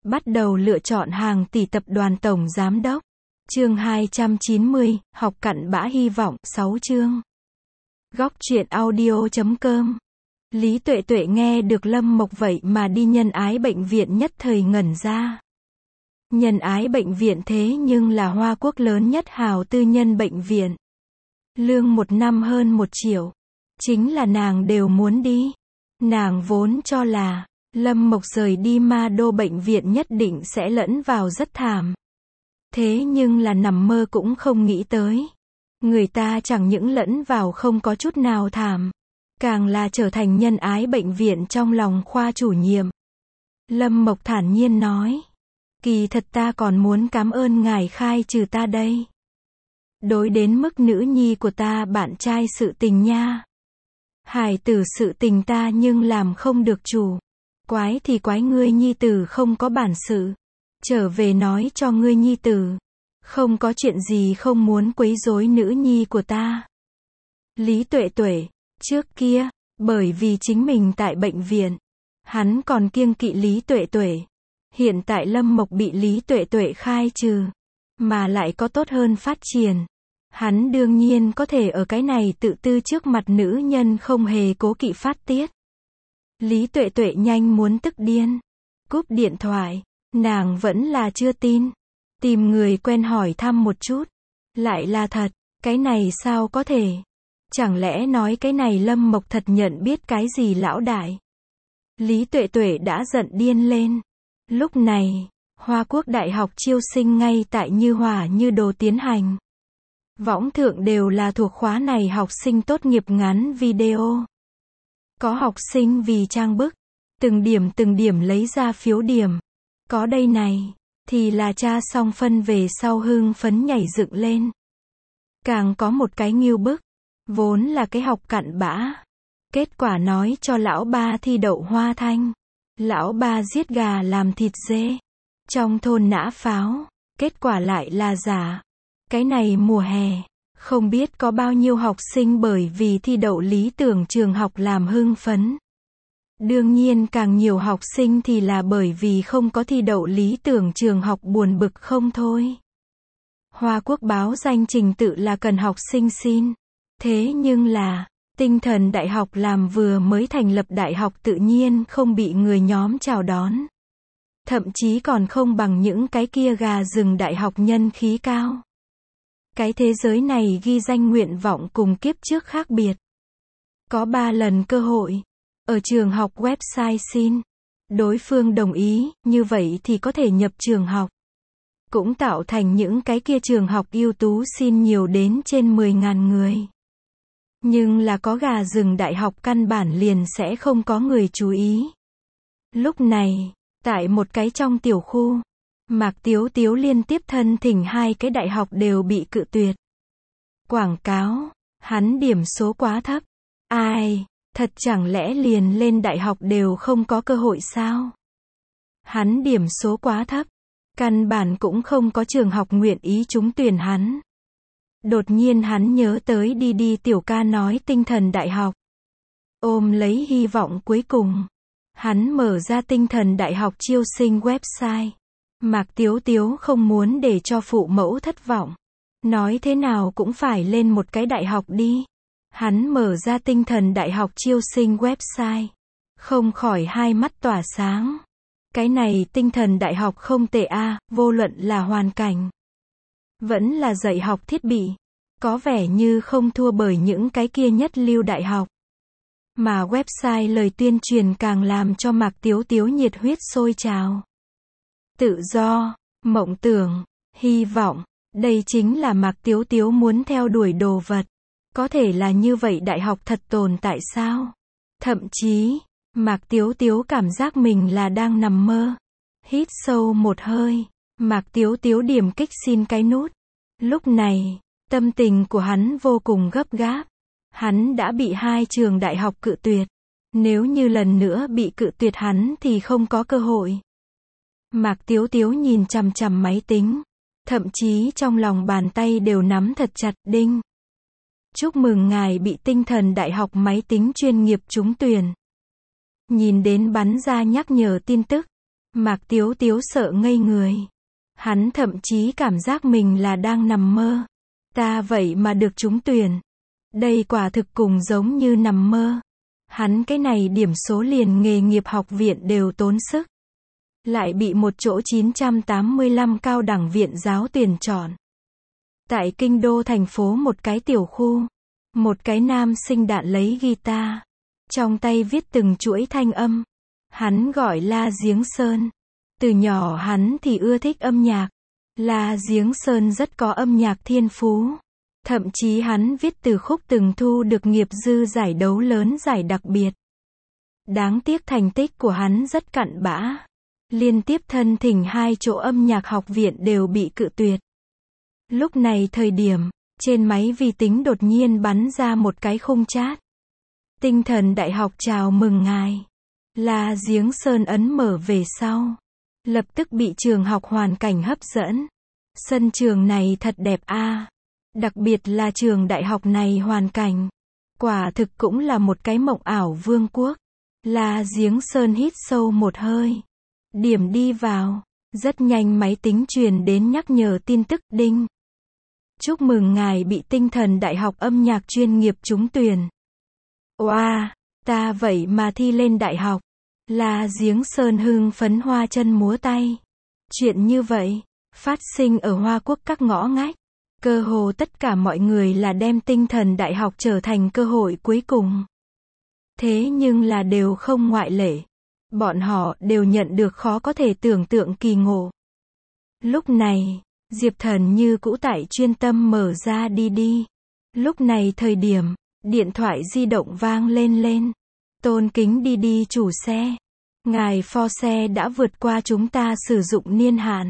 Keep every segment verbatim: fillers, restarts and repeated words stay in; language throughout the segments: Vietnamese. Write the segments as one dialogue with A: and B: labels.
A: Bắt đầu lựa chọn hàng tỷ tập đoàn tổng giám đốc. Chương hai trăm chín mươi, học cặn bã hy vọng, sáu chương. Góc truyện audio chấm com. Lý Tuệ Tuệ nghe được Lâm Mộc vậy mà đi nhân ái bệnh viện nhất thời ngẩn ra. Nhân ái bệnh viện thế nhưng là Hoa Quốc lớn nhất hào tư nhân bệnh viện. Lương một năm hơn một triệu. Chính là nàng đều muốn đi. Nàng vốn cho là Lâm Mộc rời đi ma đô bệnh viện nhất định sẽ lẫn vào rất thảm. Thế nhưng là nằm mơ cũng không nghĩ tới. Người ta chẳng những lẫn vào không có chút nào thảm, càng là trở thành nhân ái bệnh viện trong lòng khoa chủ nhiệm. Lâm Mộc thản nhiên nói. Kỳ thật ta còn muốn cảm ơn ngài khai trừ ta đây. Đối đến mức nữ nhi của ta bạn trai sự tình nha. Hài tử sự tình ta nhưng làm không được chủ. Quái thì quái ngươi nhi tử không có bản sự. Trở về nói cho ngươi nhi tử. Không có chuyện gì không muốn quấy rối nữ nhi của ta. Lý Tuệ Tuệ, trước kia, bởi vì chính mình tại bệnh viện, hắn còn kiêng kỵ Lý Tuệ Tuệ. Hiện tại Lâm Mộc bị Lý Tuệ Tuệ khai trừ, mà lại có tốt hơn phát triển. Hắn đương nhiên có thể ở cái này tự tư trước mặt nữ nhân không hề cố kỵ phát tiết. Lý Tuệ Tuệ nhanh muốn tức điên. Cúp điện thoại, nàng vẫn là chưa tin. Tìm người quen hỏi thăm một chút. Lại là thật, cái này sao có thể? Chẳng lẽ nói cái này Lâm Mộc thật nhận biết cái gì lão đại? Lý Tuệ Tuệ đã giận điên lên. Lúc này, Hoa Quốc Đại học chiêu sinh ngay tại như hỏa như đồ tiến hành. Võng thượng đều là thuộc khóa này học sinh tốt nghiệp ngắn video. Có học sinh vì trang bức, từng điểm từng điểm lấy ra phiếu điểm. Có đây này, thì là tra xong phân về sau hưng phấn nhảy dựng lên. Càng có một cái nghiêu bức, vốn là cái học cặn bã. Kết quả nói cho lão ba thi đậu Hoa Thanh. Lão ba giết gà làm thịt dê. Trong thôn nã pháo, kết quả lại là giả. Cái này mùa hè, không biết có bao nhiêu học sinh bởi vì thi đậu lý tưởng trường học làm hưng phấn. Đương nhiên càng nhiều học sinh thì là bởi vì không có thi đậu lý tưởng trường học buồn bực không thôi. Hoa Quốc báo danh trình tự là cần học sinh xin. Thế nhưng là, Tinh Thần Đại học làm vừa mới thành lập đại học tự nhiên không bị người nhóm chào đón. Thậm chí còn không bằng những cái kia gà rừng đại học nhân khí cao. Cái thế giới này ghi danh nguyện vọng cùng kiếp trước khác biệt. Có ba lần cơ hội. Ở trường học website xin. Đối phương đồng ý, như vậy thì có thể nhập trường học. Cũng tạo thành những cái kia trường học ưu tú xin nhiều đến trên mười nghìn người. Nhưng là có gà rừng đại học căn bản liền sẽ không có người chú ý. Lúc này, tại một cái trong tiểu khu, Mạc Tiếu Tiếu liên tiếp thân thỉnh hai cái đại học đều bị cự tuyệt. Quảng cáo, hắn điểm số quá thấp. Ai, thật chẳng lẽ liền lên đại học đều không có cơ hội sao? Hắn điểm số quá thấp, căn bản cũng không có trường học nguyện ý trúng tuyển hắn. Đột nhiên hắn nhớ tới đi đi tiểu ca nói Tinh Thần Đại học. Ôm lấy hy vọng cuối cùng, hắn mở ra Tinh Thần Đại học chiêu sinh website. Mạc Tiếu Tiếu không muốn để cho phụ mẫu thất vọng. Nói thế nào cũng phải lên một cái đại học đi. Hắn mở ra Tinh Thần Đại học chiêu sinh website. Không khỏi hai mắt tỏa sáng. Cái này Tinh Thần Đại học không tệ a, à, vô luận là hoàn cảnh. Vẫn là dạy học thiết bị. Có vẻ như không thua bởi những cái kia nhất lưu đại học. Mà website lời tuyên truyền càng làm cho Mạc Tiếu Tiếu nhiệt huyết sôi trào. Tự do, mộng tưởng, hy vọng, đây chính là Mạc Tiếu Tiếu muốn theo đuổi đồ vật. Có thể là như vậy đại học thật tồn tại sao? Thậm chí, Mạc Tiếu Tiếu cảm giác mình là đang nằm mơ. Hít sâu một hơi, Mạc Tiếu Tiếu điểm kích xin cái nút. Lúc này, tâm tình của hắn vô cùng gấp gáp. Hắn đã bị hai trường đại học cự tuyệt. Nếu như lần nữa bị cự tuyệt hắn thì không có cơ hội. Mạc Tiếu Tiếu nhìn chằm chằm máy tính. Thậm chí trong lòng bàn tay đều nắm thật chặt, đinh. Chúc mừng ngài bị Tinh Thần Đại học máy tính chuyên nghiệp trúng tuyển. Nhìn đến bắn ra nhắc nhở tin tức. Mạc Tiếu Tiếu sợ ngây người. Hắn thậm chí cảm giác mình là đang nằm mơ. Ta vậy mà được trúng tuyển. Đây quả thực cùng giống như nằm mơ. Hắn cái này điểm số liền nghề nghiệp học viện đều tốn sức. Lại bị một chỗ chín trăm tám mươi lăm cao đẳng viện giáo tuyển chọn. Tại kinh đô thành phố một cái tiểu khu. Một cái nam sinh đạn lấy guitar. Trong tay viết từng chuỗi thanh âm. Hắn gọi La Giếng Sơn. Từ nhỏ hắn thì ưa thích âm nhạc. La Giếng Sơn rất có âm nhạc thiên phú. Thậm chí hắn viết từ khúc từng thu được nghiệp dư giải đấu lớn giải đặc biệt. Đáng tiếc thành tích của hắn rất cặn bã. Liên tiếp thân thỉnh hai chỗ âm nhạc học viện đều bị cự tuyệt. Lúc này thời điểm, trên máy vi tính đột nhiên bắn ra một cái khung chat. Tinh thần đại học chào mừng ngài. La Giếng Sơn ấn mở về sau. Lập tức bị trường học hoàn cảnh hấp dẫn. Sân trường này thật đẹp a. À. Đặc biệt là trường đại học này hoàn cảnh. Quả thực cũng là một cái mộng ảo vương quốc. La Giếng Sơn hít sâu một hơi. Điểm đi vào. Rất nhanh máy tính truyền đến nhắc nhở tin tức đinh. Chúc mừng ngài bị tinh thần đại học âm nhạc chuyên nghiệp trúng tuyển. Oa, ta vậy mà thi lên đại học. La Giếng Sơn hưng phấn hoa chân múa tay. Chuyện như vậy, phát sinh ở Hoa Quốc các ngõ ngách. Cơ hồ tất cả mọi người là đem tinh thần đại học trở thành cơ hội cuối cùng. Thế nhưng là đều không ngoại lệ. Bọn họ đều nhận được khó có thể tưởng tượng kỳ ngộ. Lúc này, Diệp Thần như cũ tại chuyên tâm mở ra đi đi. Lúc này thời điểm, điện thoại di động vang lên lên. Tôn kính đi đi chủ xe. Ngài pho xe đã vượt qua chúng ta sử dụng niên hạn.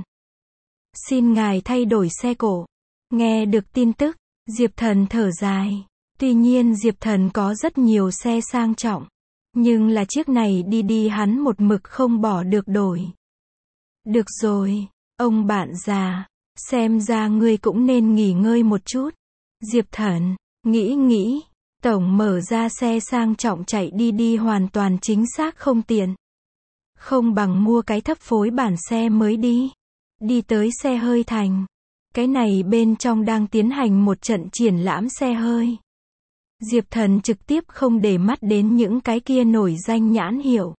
A: Xin ngài thay đổi xe cổ. Nghe được tin tức, Diệp Thần thở dài. Tuy nhiên Diệp Thần có rất nhiều xe sang trọng. Nhưng là chiếc này đi đi hắn một mực không bỏ được đổi. Được rồi, ông bạn già. Xem ra ngươi cũng nên nghỉ ngơi một chút. Diệp Thần, nghĩ nghĩ. Tổng mở ra xe sang trọng chạy đi đi hoàn toàn chính xác không tiện. Không bằng mua cái thấp phối bản xe mới đi. Đi tới xe hơi thành. Cái này bên trong đang tiến hành một trận triển lãm xe hơi. Diệp Thần trực tiếp không để mắt đến những cái kia nổi danh nhãn hiệu.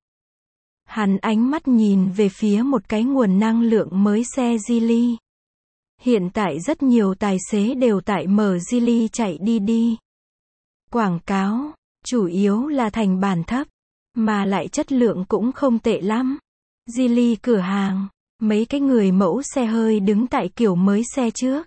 A: Hắn ánh mắt nhìn về phía một cái nguồn năng lượng mới xe Geely. Hiện tại rất nhiều tài xế đều tại mở Geely chạy đi đi. Quảng cáo, chủ yếu là thành bản thấp, mà lại chất lượng cũng không tệ lắm. Geely cửa hàng, mấy cái người mẫu xe hơi đứng tại kiểu mới xe trước.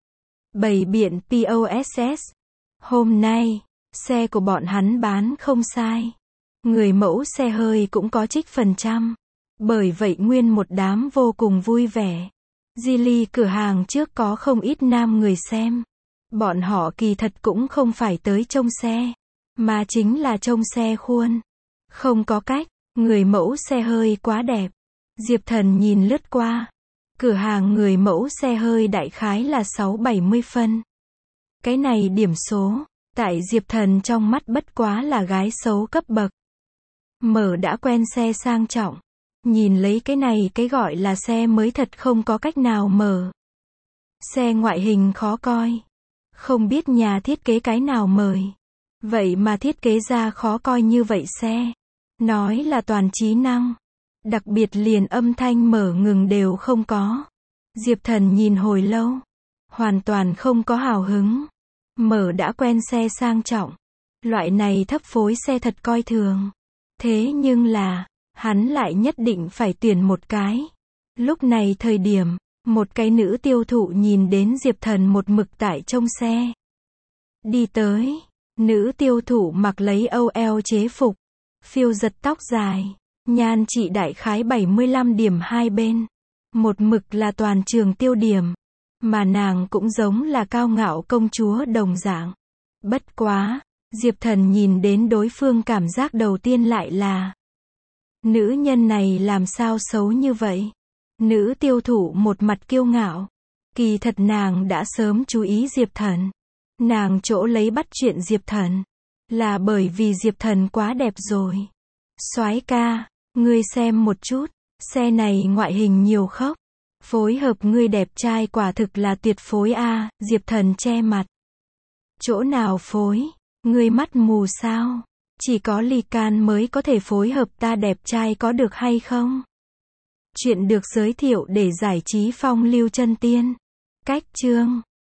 A: Bày biện pê ô ét ét. Hôm nay, xe của bọn hắn bán không sai. Người mẫu xe hơi cũng có trích phần trăm. Bởi vậy nguyên một đám vô cùng vui vẻ. Geely cửa hàng trước có không ít nam người xem. Bọn họ kỳ thật cũng không phải tới trông xe, mà chính là trông xe khuôn. Không có cách, người mẫu xe hơi quá đẹp. Diệp Thần nhìn lướt qua. Cửa hàng người mẫu xe hơi đại khái là sáu bảy mươi phân. Cái này điểm số, tại Diệp Thần trong mắt bất quá là gái xấu cấp bậc. Mở đã quen xe sang trọng. Nhìn lấy cái này cái gọi là xe mới thật không có cách nào mở. Xe ngoại hình khó coi. Không biết nhà thiết kế cái nào mời. Vậy mà thiết kế ra khó coi như vậy xe. Nói là toàn trí năng. Đặc biệt liền âm thanh mở ngừng đều không có. Diệp Thần nhìn hồi lâu. Hoàn toàn không có hào hứng. Mở đã quen xe sang trọng. Loại này thấp phối xe thật coi thường. Thế nhưng là, hắn lại nhất định phải tuyển một cái. Lúc này thời điểm, một cái nữ tiêu thụ nhìn đến Diệp Thần một mực tại trong xe. Đi tới, nữ tiêu thụ mặc lấy âu eo chế phục, phiêu giật tóc dài, nhan trị đại khái bảy mươi lăm điểm hai bên. Một mực là toàn trường tiêu điểm, mà nàng cũng giống là cao ngạo công chúa đồng dạng. Bất quá, Diệp Thần nhìn đến đối phương cảm giác đầu tiên lại là nữ nhân này làm sao xấu như vậy? Nữ tiêu thụ một mặt kiêu ngạo. Kỳ thật nàng đã sớm chú ý Diệp Thần. Nàng chỗ lấy bắt chuyện Diệp Thần là bởi vì Diệp Thần quá đẹp rồi. Soái ca, ngươi xem một chút, Xe này ngoại hình nhiều khóc. Phối hợp ngươi đẹp trai quả thực là tuyệt phối a. Diệp Thần che mặt. Chỗ nào phối? Ngươi mắt mù sao? Chỉ có Ly Can mới có thể phối hợp ta đẹp trai có được hay không? Chuyện được giới thiệu để giải trí phong lưu chân tiên. Cách chương